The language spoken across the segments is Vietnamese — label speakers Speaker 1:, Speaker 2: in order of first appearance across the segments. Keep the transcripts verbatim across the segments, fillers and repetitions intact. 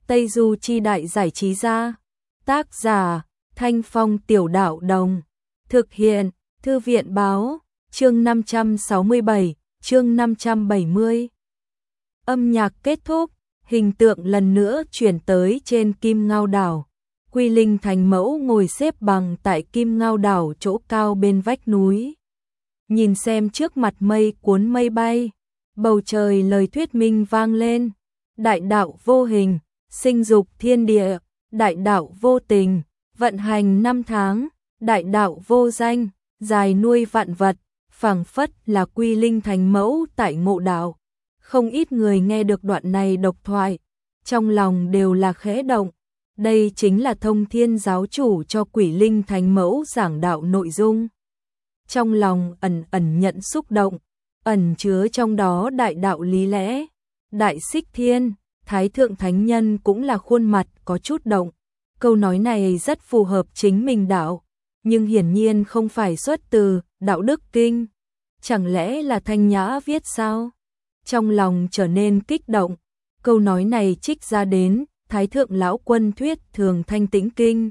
Speaker 1: Tây Du Chi Đại Giải Trí Gia. Tác giả Thanh Phong Tiểu Đạo Đồng. Thực hiện Thư viện Báo. Chương năm trăm sáu mươi bảy, chương năm trăm bảy mươi. Âm nhạc kết thúc, hình tượng lần nữa chuyển tới trên Kim Ngao Đảo. Quy Linh thành mẫu ngồi xếp bằng tại Kim Ngao Đảo chỗ cao bên vách núi. Nhìn xem trước mặt mây cuốn mây bay, bầu trời lời thuyết minh vang lên. Đại đạo vô hình, sinh dục thiên địa, đại đạo vô tình, vận hành năm tháng, đại đạo vô danh, dài nuôi vạn vật, phảng phất là Quy Linh thành mẫu tại ngộ đạo. Không ít người nghe được đoạn này độc thoại, trong lòng đều là khẽ động. Đây chính là Thông Thiên giáo chủ cho Quỷ Linh thành mẫu giảng đạo nội dung. Trong lòng ẩn ẩn nhận xúc động, ẩn chứa trong đó đại đạo lý lẽ. Đại Xích Thiên, Thái Thượng Thánh Nhân cũng là khuôn mặt có chút động. Câu nói này rất phù hợp chính mình đạo, nhưng hiển nhiên không phải xuất từ Đạo Đức Kinh. Chẳng lẽ là Thanh Nhã viết sao? Trong lòng trở nên kích động, câu nói này trích ra đến Thái Thượng Lão Quân thuyết Thường Thanh Tĩnh Kinh.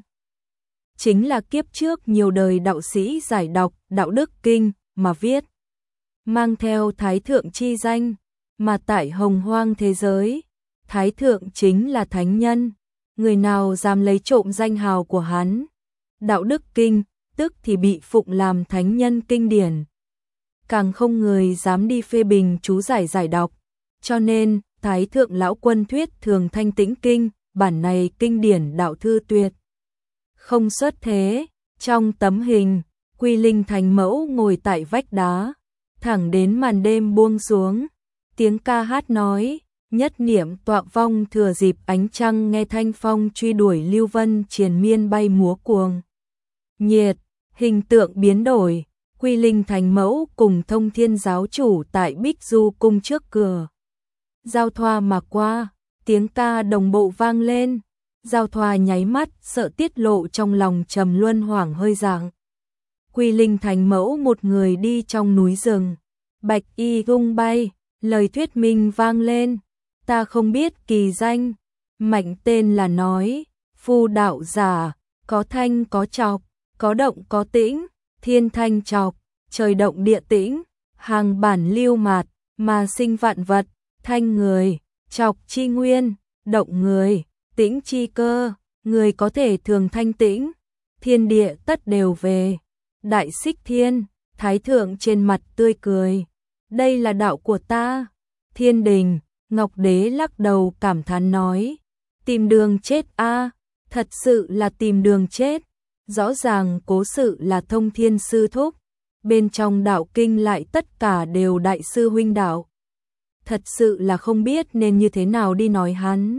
Speaker 1: Chính là kiếp trước nhiều đời đạo sĩ giải đọc Đạo Đức Kinh mà viết. Mang theo Thái Thượng chi danh, mà tại hồng hoang thế giới, Thái Thượng chính là Thánh Nhân. Người nào dám lấy trộm danh hào của hắn, Đạo Đức Kinh, tức thì bị phụng làm Thánh Nhân kinh điển. Càng không người dám đi phê bình chú giải giải đọc, cho nên Thái Thượng Lão Quân thuyết Thường Thanh Tĩnh Kinh, bản này kinh điển đạo thư tuyệt không xuất thế. Trong tấm hình, Quy Linh thành mẫu ngồi tại vách đá, thẳng đến màn đêm buông xuống, tiếng ca hát nói, nhất niệm tọa vong thừa dịp ánh trăng nghe thanh phong truy đuổi lưu vân triền miên bay múa cuồng. Nhiệt, hình tượng biến đổi, Quy Linh thành mẫu cùng Thông Thiên giáo chủ tại Bích Du cung trước cửa. Giao thoa mà qua, tiếng ca đồng bộ vang lên, giao thoa nháy mắt sợ tiết lộ trong lòng trầm luân hoảng hơi dạng. Quy Linh thành mẫu một người đi trong núi rừng, bạch y tung bay, lời thuyết minh vang lên, ta không biết kỳ danh, mạnh tên là nói, phu đạo giả, có thanh có chọc, có động có tĩnh, thiên thanh chọc, trời động địa tĩnh, hàng bản lưu mạt, mà sinh vạn vật, thanh người, chọc chi nguyên, động người, tĩnh chi cơ, người có thể thường thanh tĩnh, thiên địa tất đều về. Đại Xích Thiên, Thái Thượng trên mặt tươi cười, đây là đạo của ta. Thiên Đình, Ngọc Đế lắc đầu cảm thán nói, tìm đường chết a, thật sự là tìm đường chết. Rõ ràng cố sự là Thông Thiên sư thúc, bên trong đạo kinh lại tất cả đều đại sư huynh đạo. Thật sự là không biết nên như thế nào đi nói hắn.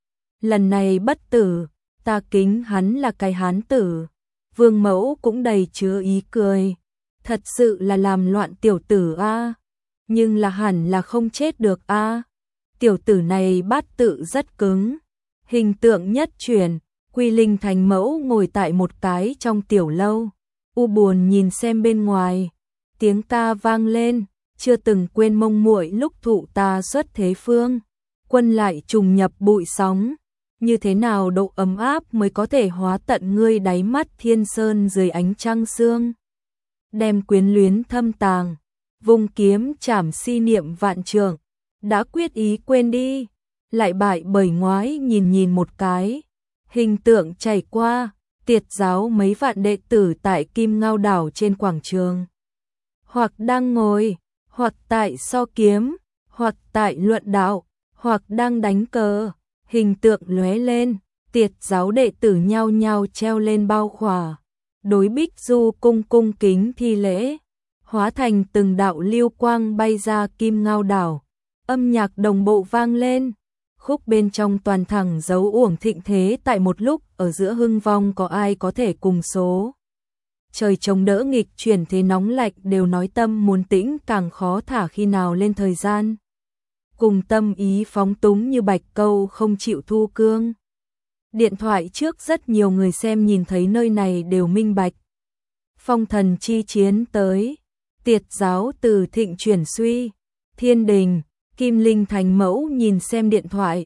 Speaker 1: Lần này bất tử, ta kính hắn là cái hán tử. Vương Mẫu cũng đầy chứa ý cười, thật sự là làm loạn tiểu tử a, nhưng là hẳn là không chết được a. Tiểu tử này bát tự rất cứng. Hình tượng nhất chuyển, Quy Linh thành mẫu ngồi tại một cái trong tiểu lâu, u buồn nhìn xem bên ngoài. Tiếng ca vang lên, chưa từng quên mông muội lúc thụ ta xuất thế phương, quân lại trùng nhập bụi sóng. Như thế nào độ ấm áp mới có thể hóa tận ngươi đáy mắt thiên sơn dưới ánh trăng sương. Đem quyến luyến thâm tàng, vung kiếm chảm si niệm vạn trượng, đã quyết ý quên đi, lại bại bởi ngoái nhìn nhìn một cái. Hình tượng chảy qua, tiệt giáo mấy vạn đệ tử tại Kim Ngao Đảo trên quảng trường. Hoặc đang ngồi, hoặc tại so kiếm, hoặc tại luận đạo, hoặc đang đánh cờ. Hình tượng lóe lên, tiệt giáo đệ tử nhao nhao treo lên bao khỏa, đối Bích Du cung cung kính thi lễ, hóa thành từng đạo lưu quang bay ra Kim Ngao Đảo. Âm nhạc đồng bộ vang lên, khúc bên trong toàn thẳng dấu uổng thịnh thế tại một lúc ở giữa hưng vong có ai có thể cùng số. Trời chống đỡ nghịch chuyển thế nóng lạnh đều nói tâm muốn tĩnh càng khó thả khi nào lên thời gian. Cùng tâm ý phóng túng như bạch câu không chịu thu cương. Điện thoại trước rất nhiều người xem nhìn thấy nơi này đều minh bạch. Phong thần chi chiến tới, tiệt giáo từ thịnh chuyển suy, Thiên Đình, Kim Linh thành mẫu nhìn xem điện thoại,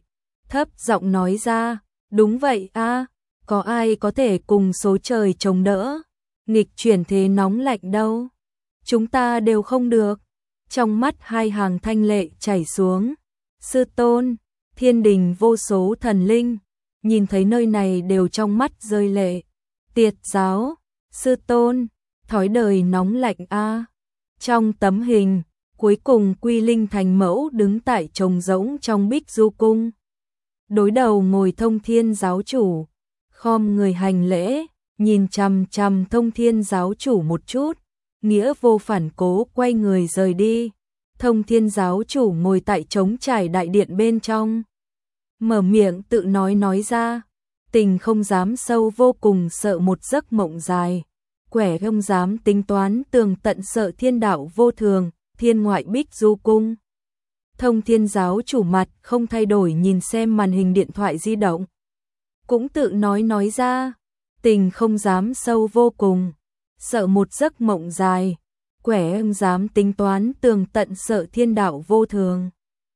Speaker 1: thấp giọng nói ra, đúng vậy a, có ai có thể cùng số trời chống đỡ, nghịch chuyển thế nóng lạnh đâu, chúng ta đều không được. Trong mắt hai hàng thanh lệ chảy xuống. Sư tôn, thiên đình vô số thần linh, nhìn thấy nơi này đều trong mắt rơi lệ. Tiệt giáo, sư tôn, thói đời nóng lạnh a. Trong tấm hình, cuối cùng Quy Linh thành mẫu đứng tại trống rỗng trong Bích Du cung. Đối đầu ngồi Thông Thiên giáo chủ, khom người hành lễ, nhìn chằm chằm Thông Thiên giáo chủ một chút, nghĩa vô phản cố quay người rời đi. Thông Thiên giáo chủ ngồi tại trống trải đại điện bên trong, mở miệng tự nói nói ra, tình không dám sâu vô cùng sợ một giấc mộng dài, quẻ không dám tính toán tường tận sợ thiên đạo vô thường, thiên ngoại Bích Du cung. Thông Thiên giáo chủ mặt không thay đổi nhìn xem màn hình điện thoại di động, cũng tự nói nói ra, tình không dám sâu vô cùng, sợ một giấc mộng dài, quẻ không dám tính toán tường tận sợ thiên đạo vô thường.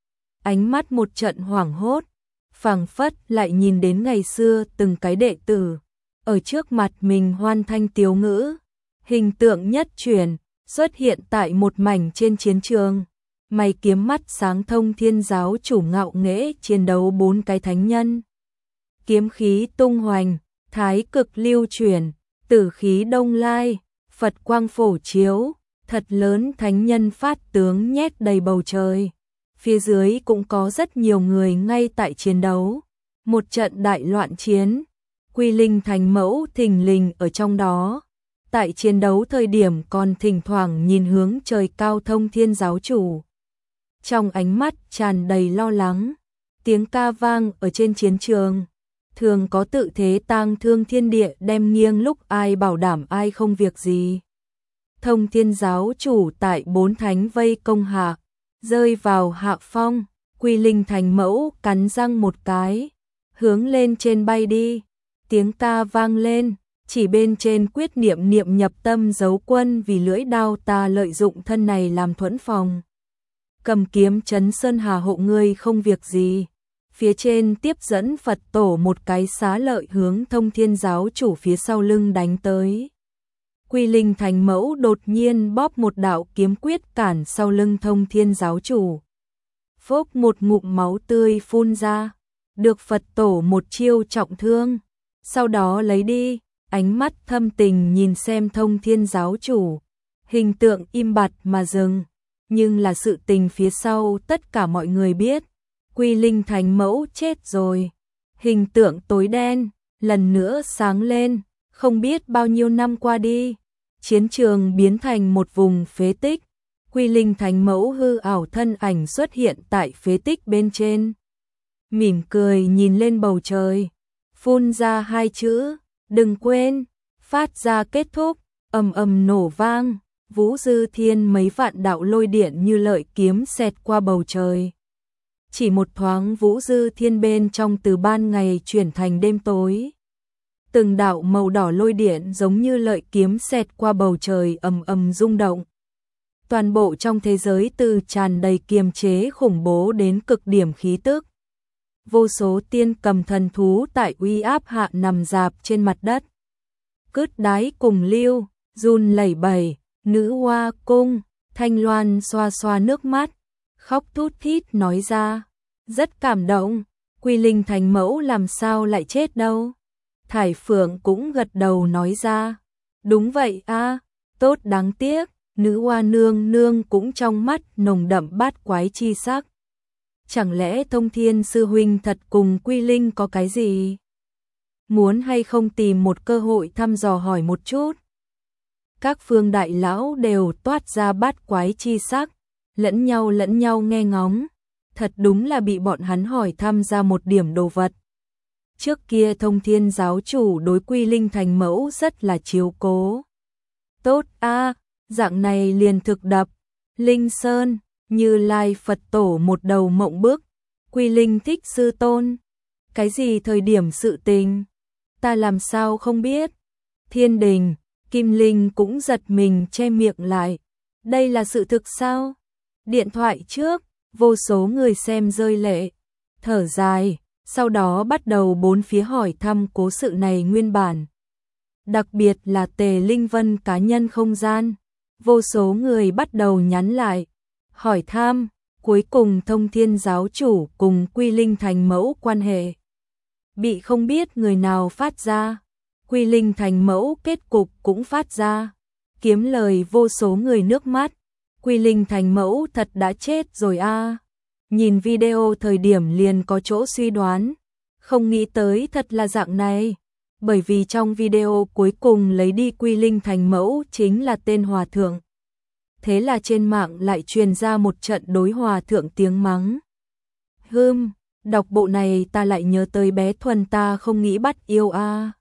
Speaker 1: Ánh mắt một trận hoảng hốt, phảng phất lại nhìn đến ngày xưa từng cái đệ tử ở trước mặt mình hoan thanh tiếu ngữ, hình tượng nhất chuyển xuất hiện tại một mảnh trên chiến trường. Mày kiếm mắt sáng Thông Thiên giáo chủ ngạo nghễ chiến đấu bốn cái thánh nhân, kiếm khí tung hoành, thái cực lưu chuyển, tử khí đông lai, Phật quang phổ chiếu, thật lớn thánh nhân phát tướng nhét đầy bầu trời. Phía dưới cũng có rất nhiều người ngay tại chiến đấu. Một trận đại loạn chiến, Quy Linh thành mẫu thình lình ở trong đó. Tại chiến đấu thời điểm còn thỉnh thoảng nhìn hướng trời cao Thông Thiên giáo chủ. Trong ánh mắt tràn đầy lo lắng, tiếng ca vang ở trên chiến trường. Thường có tự thế tang thương thiên địa đem nghiêng lúc ai bảo đảm ai không việc gì. Thông Thiên giáo chủ tại bốn thánh vây công hạ, rơi vào hạ phong, Quy Linh thành mẫu cắn răng một cái, hướng lên trên bay đi, tiếng ca vang lên, chỉ bên trên quyết niệm niệm nhập tâm dấu quân vì lưỡi đao ta lợi dụng thân này làm thuẫn phòng. Cầm kiếm trấn sơn hà hộ ngươi không việc gì. Phía trên tiếp dẫn Phật tổ một cái xá lợi hướng Thông Thiên giáo chủ phía sau lưng đánh tới. Quy Linh thành mẫu đột nhiên bóp một đạo kiếm quyết cản sau lưng Thông Thiên giáo chủ. Phốc một ngụm máu tươi phun ra, được Phật tổ một chiêu trọng thương, sau đó lấy đi, ánh mắt thâm tình nhìn xem Thông Thiên giáo chủ. Hình tượng im bặt mà dừng, nhưng là sự tình phía sau tất cả mọi người biết. Quy Linh thành mẫu chết rồi. Hình tượng tối đen, lần nữa sáng lên, không biết bao nhiêu năm qua đi. Chiến trường biến thành một vùng phế tích. Quy Linh thành mẫu hư ảo thân ảnh xuất hiện tại phế tích bên trên. Mỉm cười nhìn lên bầu trời. Phun ra hai chữ, đừng quên, phát ra kết thúc, ầm ầm nổ vang. Vũ Dư Thiên mấy vạn đạo lôi điện như lợi kiếm xẹt qua bầu trời. Chỉ một thoáng Vũ Dư Thiên bên trong từ ban ngày chuyển thành đêm tối. Từng đạo màu đỏ lôi điện giống như lợi kiếm xẹt qua bầu trời ầm ầm rung động. Toàn bộ trong thế giới từ tràn đầy kiềm chế khủng bố đến cực điểm khí tức. Vô số tiên cầm thần thú tại uy áp hạ nằm rạp trên mặt đất. Cứt đái cùng lưu, run lẩy bẩy, nữ hoa cung, Thanh Loan xoa xoa nước mắt, khóc thút thít nói ra, rất cảm động, Quy Linh thành mẫu làm sao lại chết đâu. Thải Phượng cũng gật đầu nói ra, đúng vậy a, tốt đáng tiếc, nữ hoa nương nương cũng trong mắt nồng đậm bát quái chi sắc. Chẳng lẽ Thông Thiên sư huynh thật cùng Quy Linh có cái gì? Muốn hay không tìm một cơ hội thăm dò hỏi một chút? Các phương đại lão đều toát ra bát quái chi sắc, lẫn nhau lẫn nhau nghe ngóng, thật đúng là bị bọn hắn hỏi thăm ra một điểm đồ vật. Trước kia Thông Thiên giáo chủ đối Quy Linh thành mẫu rất là chiếu cố. Tốt a, dạng này liền thực đập, Linh Sơn, Như Lai Phật tổ một đầu mộng bức, Quy Linh thích sư tôn. Cái gì thời điểm sự tình? Ta làm sao không biết? Thiên Đình, Kim Linh cũng giật mình che miệng lại. Đây là sự thực sao? Điện thoại trước, vô số người xem rơi lệ, thở dài, sau đó bắt đầu bốn phía hỏi thăm cố sự này nguyên bản. Đặc biệt là Tề Linh Vân cá nhân không gian, vô số người bắt đầu nhắn lại, hỏi thăm, cuối cùng Thông Thiên giáo chủ cùng Quy Linh thành mẫu quan hệ. Bị không biết người nào phát ra, Quy Linh thành mẫu kết cục cũng phát ra, kiếm lời vô số người nước mắt, Quy Linh thành mẫu thật đã chết rồi a. À. Nhìn video thời điểm liền có chỗ suy đoán, không nghĩ tới thật là dạng này, bởi vì trong video cuối cùng lấy đi Quy Linh thành mẫu chính là tên hòa thượng. Thế là trên mạng lại truyền ra một trận đối hòa thượng tiếng mắng. Hừm, đọc bộ này ta lại nhớ tới bé Thuần ta không nghĩ bắt yêu a. À.